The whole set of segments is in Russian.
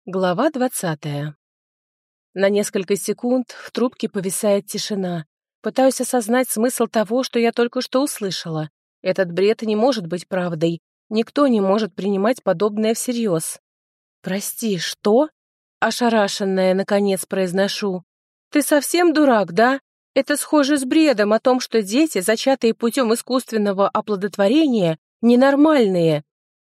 Глава 20. На несколько секунд в трубке повисает тишина. Пытаюсь осознать смысл того, что я только что услышала. Этот бред не может быть правдой. Никто не может принимать подобное всерьез. «Прости, что?» Ошарашенная, наконец, произношу. «Ты совсем дурак, да? Это схоже с бредом о том, что дети, зачатые путем искусственного оплодотворения, ненормальные».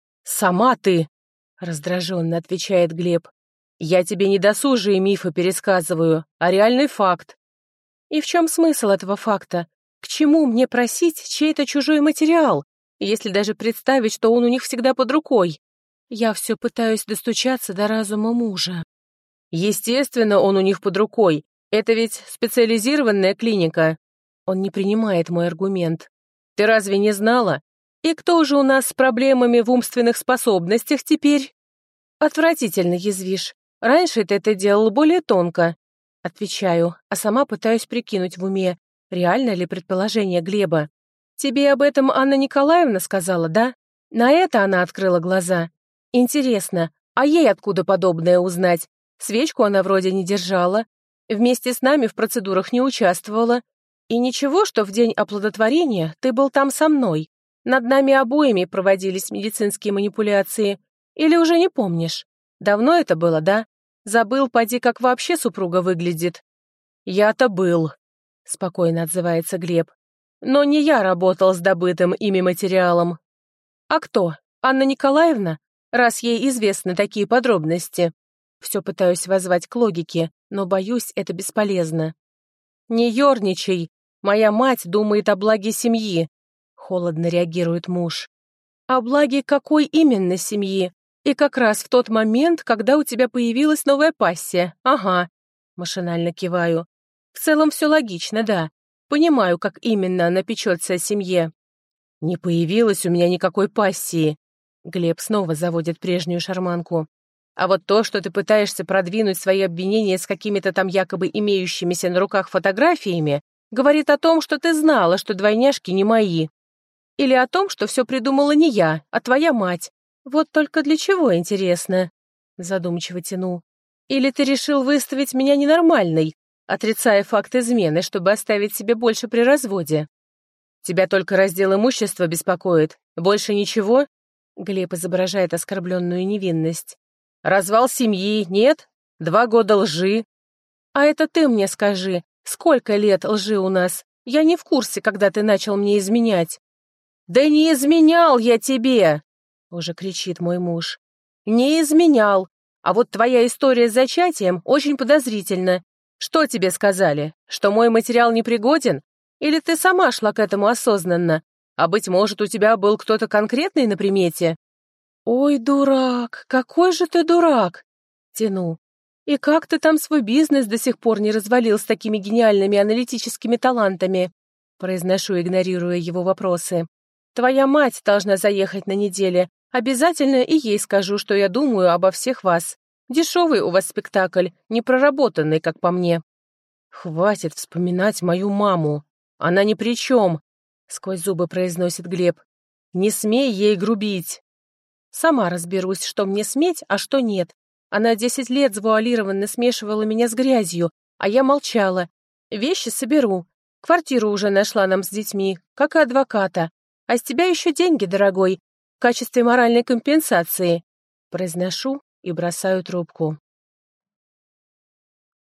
«Сама ты!» — раздраженно отвечает Глеб. «Я тебе не досужие мифы пересказываю, а реальный факт». «И в чем смысл этого факта? К чему мне просить чей-то чужой материал, если даже представить, что он у них всегда под рукой? Я все пытаюсь достучаться до разума мужа». «Естественно, он у них под рукой. Это ведь специализированная клиника». Он не принимает мой аргумент. «Ты разве не знала? И кто же у нас с проблемами в умственных способностях теперь?» «Отвратительно язвишь. Раньше ты это делал более тонко». Отвечаю, а сама пытаюсь прикинуть в уме, реально ли предположение Глеба. «Тебе об этом Анна Николаевна сказала, да?» На это она открыла глаза. «Интересно, а ей откуда подобное узнать? Свечку она вроде не держала, вместе с нами в процедурах не участвовала. И ничего, что в день оплодотворения ты был там со мной. Над нами обоими проводились медицинские манипуляции. Или уже не помнишь? Давно это было, да? Забыл, поди, как вообще супруга выглядит». «Я-то был», — спокойно отзывается Глеб. «Но не я работал с добытым ими материалом». «А кто? Анна Николаевна? Раз ей известны такие подробности». Все пытаюсь воззвать к логике, но, боюсь, это бесполезно. «Не ерничай. Моя мать думает о благе семьи», — холодно реагирует муж. «О благе какой именно семьи? И как раз в тот момент, когда у тебя появилась новая пассия. Ага», — машинально киваю. «В целом все логично, да. Понимаю, как именно она печется о семье». «Не появилось у меня никакой пассии», — Глеб снова заводит прежнюю шарманку. «А вот то, что ты пытаешься продвинуть свои обвинения с какими-то там якобы имеющимися на руках фотографиями, говорит о том, что ты знала, что двойняшки не мои. Или о том, что все придумала не я, а твоя мать. Вот только для чего, интересно?» Задумчиво тяну. «Или ты решил выставить меня ненормальной, отрицая факт измены, чтобы оставить себе больше при разводе?» «Тебя только раздел имущества беспокоит. Больше ничего?» Глеб изображает оскорбленную невинность. «Развал семьи, нет? 2 года лжи». «А это ты мне скажи, сколько лет лжи у нас? Я не в курсе, когда ты начал мне изменять». «Да не изменял я тебе!» — уже кричит мой муж. «Не изменял. А вот твоя история с зачатием очень подозрительна. Что тебе сказали? Что мой материал непригоден? Или ты сама шла к этому осознанно? А быть может, у тебя был кто-то конкретный на примете?» «Ой, дурак, какой же ты дурак!» Тяну. «И как ты там свой бизнес до сих пор не развалил с такими гениальными аналитическими талантами?» Произношу, игнорируя его вопросы. «Твоя мать должна заехать на неделе. Обязательно и ей скажу, что я думаю обо всех вас. Дешевый у вас спектакль, непроработанный, как по мне». «Хватит вспоминать мою маму. Она ни при чем», — сквозь зубы произносит Глеб. «Не смей ей грубить». «Сама разберусь, что мне сметь, а что нет. Она 10 лет завуалированно смешивала меня с грязью, а я молчала. Вещи соберу. Квартиру уже нашла нам с детьми, как и адвоката. А с тебя еще деньги, дорогой, в качестве моральной компенсации». Произношу и бросаю трубку.